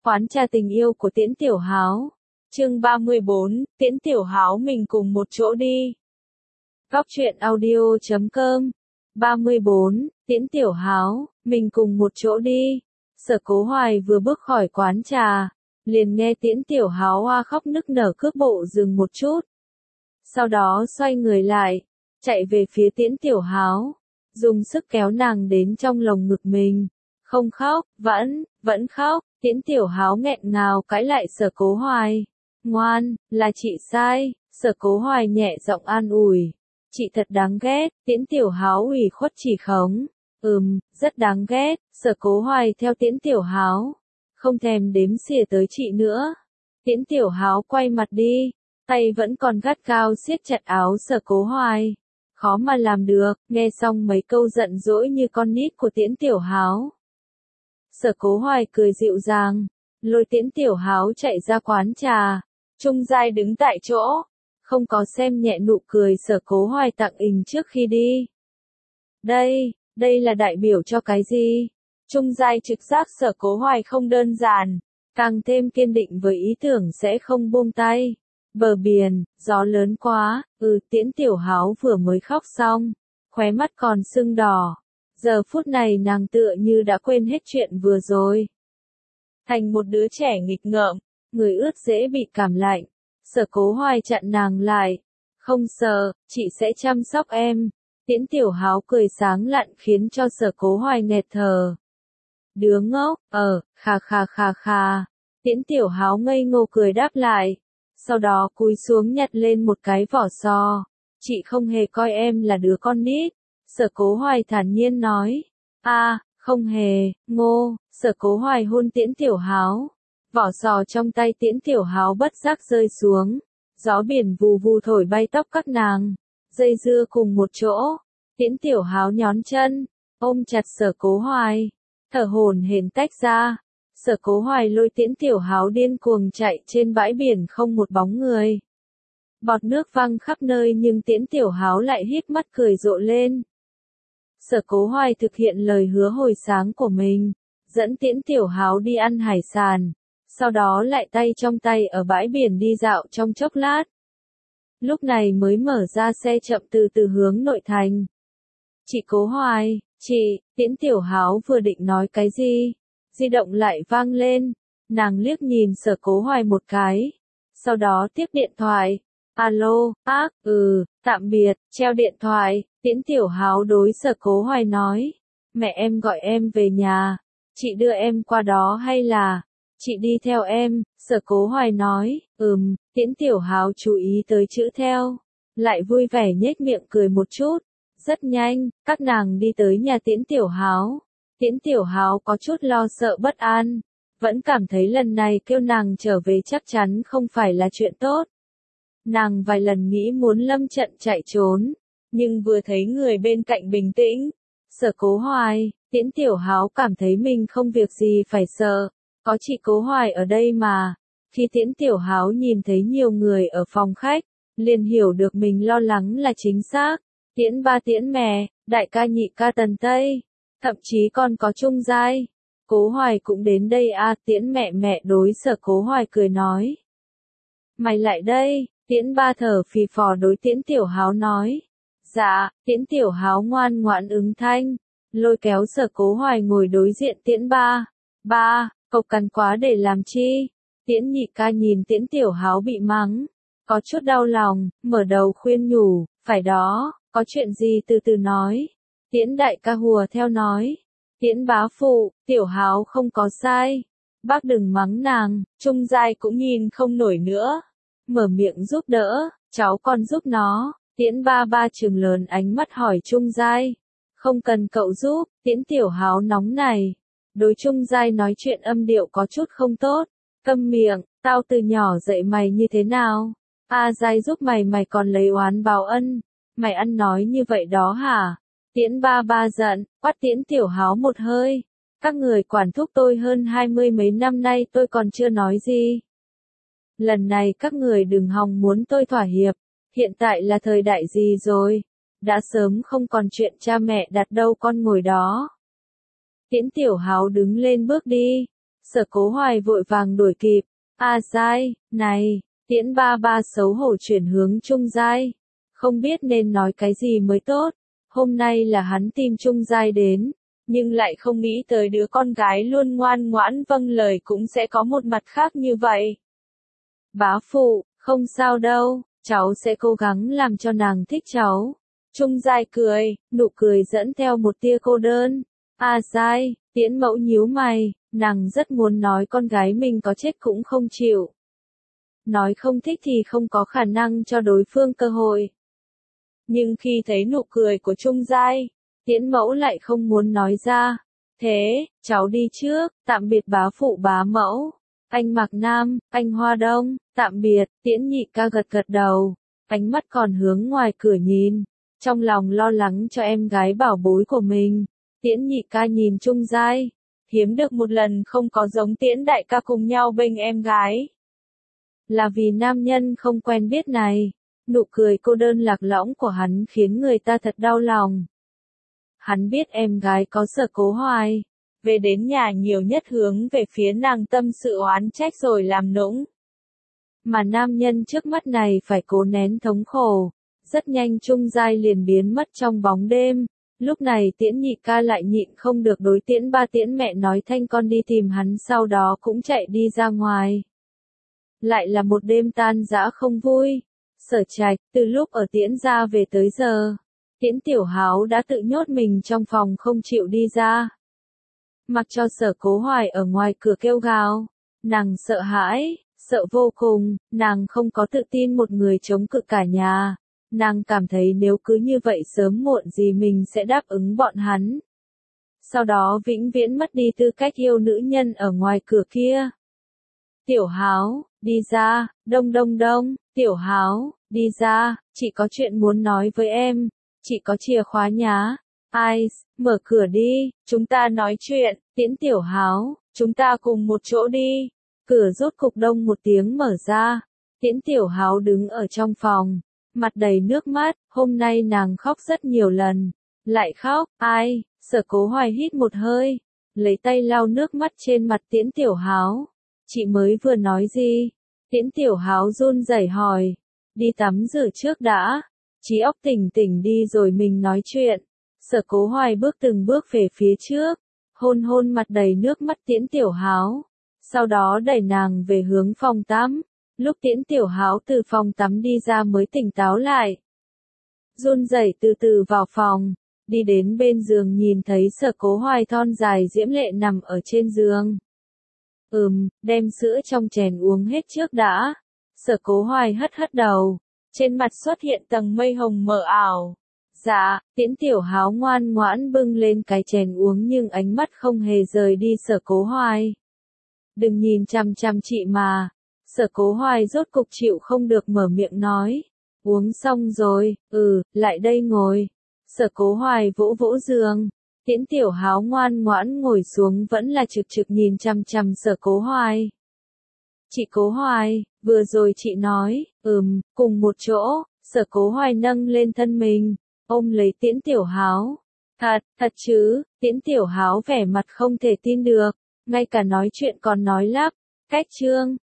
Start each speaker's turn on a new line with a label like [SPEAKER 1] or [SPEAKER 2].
[SPEAKER 1] Quán trà tình yêu của Tiễn Tiểu Háo. Chương 34, Tiễn Tiểu Háo mình cùng một chỗ đi. Góc truyện audio.com 34, Tiễn Tiểu Háo, mình cùng một chỗ đi. Sở Cố Hoài vừa bước khỏi quán trà, liền nghe Tiễn Tiểu Háo hoa khóc nức nở cước bộ dừng một chút. Sau đó xoay người lại, chạy về phía Tiễn Tiểu Háo, dùng sức kéo nàng đến trong lồng ngực mình. Không khóc, vẫn khóc. Tiễn Tiểu Háo nghẹn ngào cãi lại Sở Cố Hoài. Ngoan, là chị sai. Sở Cố Hoài nhẹ giọng an ủi. Chị thật đáng ghét. Tiễn Tiểu Háo ủy khuất chỉ khống. Rất đáng ghét. Sở Cố Hoài theo Tiễn Tiểu Háo, không thèm đếm xỉa tới chị nữa. Tiễn Tiểu Háo quay mặt đi, tay vẫn còn gắt gao siết chặt áo Sở Cố Hoài. Khó mà làm được. Nghe xong mấy câu giận dỗi như con nít của Tiễn Tiểu Háo, Sở Cố Hoài cười dịu dàng, lôi Tiễn Tiểu Háo chạy ra quán trà. Trung Giai đứng tại chỗ, không có xem nhẹ nụ cười Sở Cố Hoài tặng ình trước khi đi. Đây là đại biểu cho cái gì? Trung Giai trực giác Sở Cố Hoài không đơn giản, càng thêm kiên định với ý tưởng sẽ không buông tay. Bờ biển, gió lớn quá. Tiễn Tiểu Háo vừa mới khóc xong, khóe mắt còn sưng đỏ. Giờ phút này nàng tựa như đã quên hết chuyện vừa rồi. Thành một đứa trẻ nghịch ngợm, người ướt dễ bị cảm lạnh. Sở Cố Hoài chặn nàng lại. Không sợ, chị sẽ chăm sóc em. Tiễn Tiểu Háo cười sáng lạn khiến cho Sở Cố Hoài nghẹt thở. Đứa ngốc, khà. Tiễn Tiểu Háo ngây ngô cười đáp lại. Sau đó cúi xuống nhặt lên một cái vỏ sò. Chị không hề coi em là đứa con nít. Sở Cố Hoài thản nhiên nói. Không hề, ngô. Sở Cố Hoài hôn Tiễn Tiểu Háo. Vỏ sò trong tay Tiễn Tiểu Háo bất giác rơi xuống. Gió biển vù vù thổi bay tóc các nàng, dây dưa cùng một chỗ. Tiễn Tiểu Háo nhón chân, ôm chặt Sở Cố Hoài, thở hổn hển tách ra. Sở Cố Hoài lôi Tiễn Tiểu Háo điên cuồng chạy trên bãi biển không một bóng người. Bọt nước văng khắp nơi nhưng Tiễn Tiểu Háo lại híp mắt cười rộ lên. Sở Cố Hoài thực hiện lời hứa hồi sáng của mình, dẫn Tiễn Tiểu Háo đi ăn hải sản, sau đó lại tay trong tay ở bãi biển đi dạo trong chốc lát. Lúc này mới mở ra xe chậm từ từ hướng nội thành. Chị Cố Hoài, chị. Tiễn Tiểu Háo vừa định nói cái gì, di động lại vang lên. Nàng liếc nhìn Sở Cố Hoài một cái, sau đó tiếp điện thoại. Alo, tạm biệt. Treo điện thoại, Tiễn Tiểu Háo đối Sở Cố Hoài nói. Mẹ em gọi em về nhà, chị đưa em qua đó hay là chị đi theo em? Sở Cố Hoài nói. Tiễn Tiểu Háo chú ý tới chữ theo, lại vui vẻ nhếch miệng cười một chút. Rất nhanh, các nàng đi tới nhà Tiễn Tiểu Háo. Tiễn Tiểu Háo có chút lo sợ bất an, vẫn cảm thấy lần này kêu nàng trở về chắc chắn không phải là chuyện tốt. Nàng vài lần nghĩ muốn lâm trận chạy trốn, nhưng vừa thấy người bên cạnh bình tĩnh, Sở Cố Hoài, Tiễn Tiểu Háo cảm thấy mình không việc gì phải sợ, có chị Cố Hoài ở đây mà. Khi Tiễn Tiểu Háo nhìn thấy nhiều người ở phòng khách, liền hiểu được mình lo lắng là chính xác. Tiễn ba Tiễn mẹ, đại ca nhị ca Tần Tây, thậm chí còn có Trung Giai. Cố Hoài cũng đến đây Tiễn mẹ đối Sở Cố Hoài cười nói. Mày lại đây. Tiễn ba thở phì phò đối Tiễn Tiểu Háo nói. Dạ. Tiễn Tiểu Háo ngoan ngoãn ứng thanh, lôi kéo Sở Cố Hoài ngồi đối diện Tiễn ba. Ba, cậu cằn quá để làm chi? Tiễn nhị ca nhìn Tiễn Tiểu Háo bị mắng, có chút đau lòng, mở đầu khuyên nhủ. Phải đó, có chuyện gì từ từ nói. Tiễn đại ca hùa theo nói. Tiễn bá phụ, Tiểu Háo không có sai, bác đừng mắng nàng. Trung Giai cũng nhìn không nổi nữa, mở miệng giúp đỡ. Cháu còn giúp nó. Tiễn ba trừng lớn ánh mắt hỏi Trung Giai. Không cần cậu giúp. Tiễn Tiểu Háo nóng này, đối Trung Giai nói chuyện âm điệu có chút không tốt. Câm miệng, tao từ nhỏ dạy mày như thế nào? Giai giúp mày còn lấy oán báo ân. Mày ăn nói như vậy đó hả? Tiễn ba giận, quát Tiễn Tiểu Háo một hơi. Các người quản thúc tôi hơn 20 mấy năm nay tôi còn chưa nói gì. Lần này các người đừng hòng muốn tôi thỏa hiệp. Hiện tại là thời đại gì rồi? Đã sớm không còn chuyện cha mẹ đặt đâu con ngồi đó. Tiễn Tiểu Háo đứng lên bước đi. Sở Cố Hoài vội vàng đuổi kịp. A Giai, này, Tiễn ba ba xấu hổ chuyển hướng Trung Giai. Không biết nên nói cái gì mới tốt. Hôm nay là hắn tìm Trung Giai đến, nhưng lại không nghĩ tới đứa con gái luôn ngoan ngoãn vâng lời cũng sẽ có một mặt khác như vậy. Bá phụ, không sao đâu, cháu sẽ cố gắng làm cho nàng thích cháu. Trung Giai cười, nụ cười dẫn theo một tia cô đơn. A Giai, Tiễn mẫu nhíu mày, nàng rất muốn nói con gái mình có chết cũng không chịu. Nói không thích thì không có khả năng cho đối phương cơ hội. Nhưng khi thấy nụ cười của Trung Giai, Tiễn mẫu lại không muốn nói ra. Thế, cháu đi trước, tạm biệt bá phụ bá mẫu. Anh Mạc Nam, anh Hoa Đông, tạm biệt, Tiễn nhị ca gật gật đầu. Ánh mắt còn hướng ngoài cửa nhìn. Trong lòng lo lắng cho em gái bảo bối của mình. Tiễn nhị ca nhìn Trung Giai. Hiếm được một lần không có giống Tiễn đại ca cùng nhau bênh em gái. Là vì nam nhân không quen biết này. Nụ cười cô đơn lạc lõng của hắn khiến người ta thật đau lòng. Hắn biết em gái có Sở Cố Hoài. Về đến nhà nhiều nhất hướng về phía nàng tâm sự oán trách rồi làm nũng. Mà nam nhân trước mắt này phải cố nén thống khổ. Rất nhanh Trung Giai liền biến mất trong bóng đêm. Lúc này Tiễn nhị ca lại nhịn không được đối Tiễn ba Tiễn mẹ nói thanh con đi tìm hắn, sau đó cũng chạy đi ra ngoài. Lại là một đêm tan rã không vui. Sở Trạch, từ lúc ở Tiễn gia về tới giờ, Tiễn Tiểu Háo đã tự nhốt mình trong phòng không chịu đi ra. Mặc cho Sở Cố Hoài ở ngoài cửa kêu gào, nàng sợ hãi, sợ vô cùng, nàng không có tự tin một người chống cự cả nhà. Nàng cảm thấy nếu cứ như vậy sớm muộn gì mình sẽ đáp ứng bọn hắn. Sau đó vĩnh viễn mất đi tư cách yêu nữ nhân ở ngoài cửa kia. Tiểu Háo, đi ra, đông đông đông, Tiểu Háo, đi ra, chị có chuyện muốn nói với em, chị có chìa khóa nhá. Ai, mở cửa đi, chúng ta nói chuyện, Tiễn Tiểu Háo, chúng ta cùng một chỗ đi. Cửa rốt cục đông một tiếng mở ra. Tiễn Tiểu Háo đứng ở trong phòng, mặt đầy nước mắt, hôm nay nàng khóc rất nhiều lần. Lại khóc, ai, Sở Cố Hoài hít một hơi, lấy tay lau nước mắt trên mặt Tiễn Tiểu Háo. Chị mới vừa nói gì? Tiễn Tiểu Háo run rẩy hỏi. Đi tắm rửa trước đã. Trí óc tỉnh tỉnh đi rồi mình nói chuyện. Sở Cố Hoài bước từng bước về phía trước. Hôn hôn mặt đầy nước mắt Tiễn Tiểu Háo. Sau đó đẩy nàng về hướng phòng tắm. Lúc Tiễn Tiểu Háo từ phòng tắm đi ra mới tỉnh táo lại. Run rẩy từ từ vào phòng. Đi đến bên giường nhìn thấy Sở Cố Hoài thon dài diễm lệ nằm ở trên giường. Đem sữa trong chén uống hết trước đã. Sở Cố Hoài hất hất đầu. Trên mặt xuất hiện tầng mây hồng mờ ảo. Dạ, Tiễn Tiểu Háo ngoan ngoãn bưng lên cái chén uống nhưng ánh mắt không hề rời đi Sở Cố Hoài. Đừng nhìn chằm chằm chị mà. Sở Cố Hoài rốt cục chịu không được mở miệng nói. Uống xong rồi, lại đây ngồi. Sở Cố Hoài vỗ vỗ giường. Tiễn Tiểu Háo ngoan ngoãn ngồi xuống vẫn là trực trực nhìn chằm chằm Sở Cố Hoài. Chị Cố Hoài, vừa rồi chị nói, cùng một chỗ. Sở Cố Hoài nâng lên thân mình, ôm lấy Tiễn Tiểu Háo. Thật chứ? Tiễn Tiểu Háo vẻ mặt không thể tin được, ngay cả nói chuyện còn nói lắp. Cách chương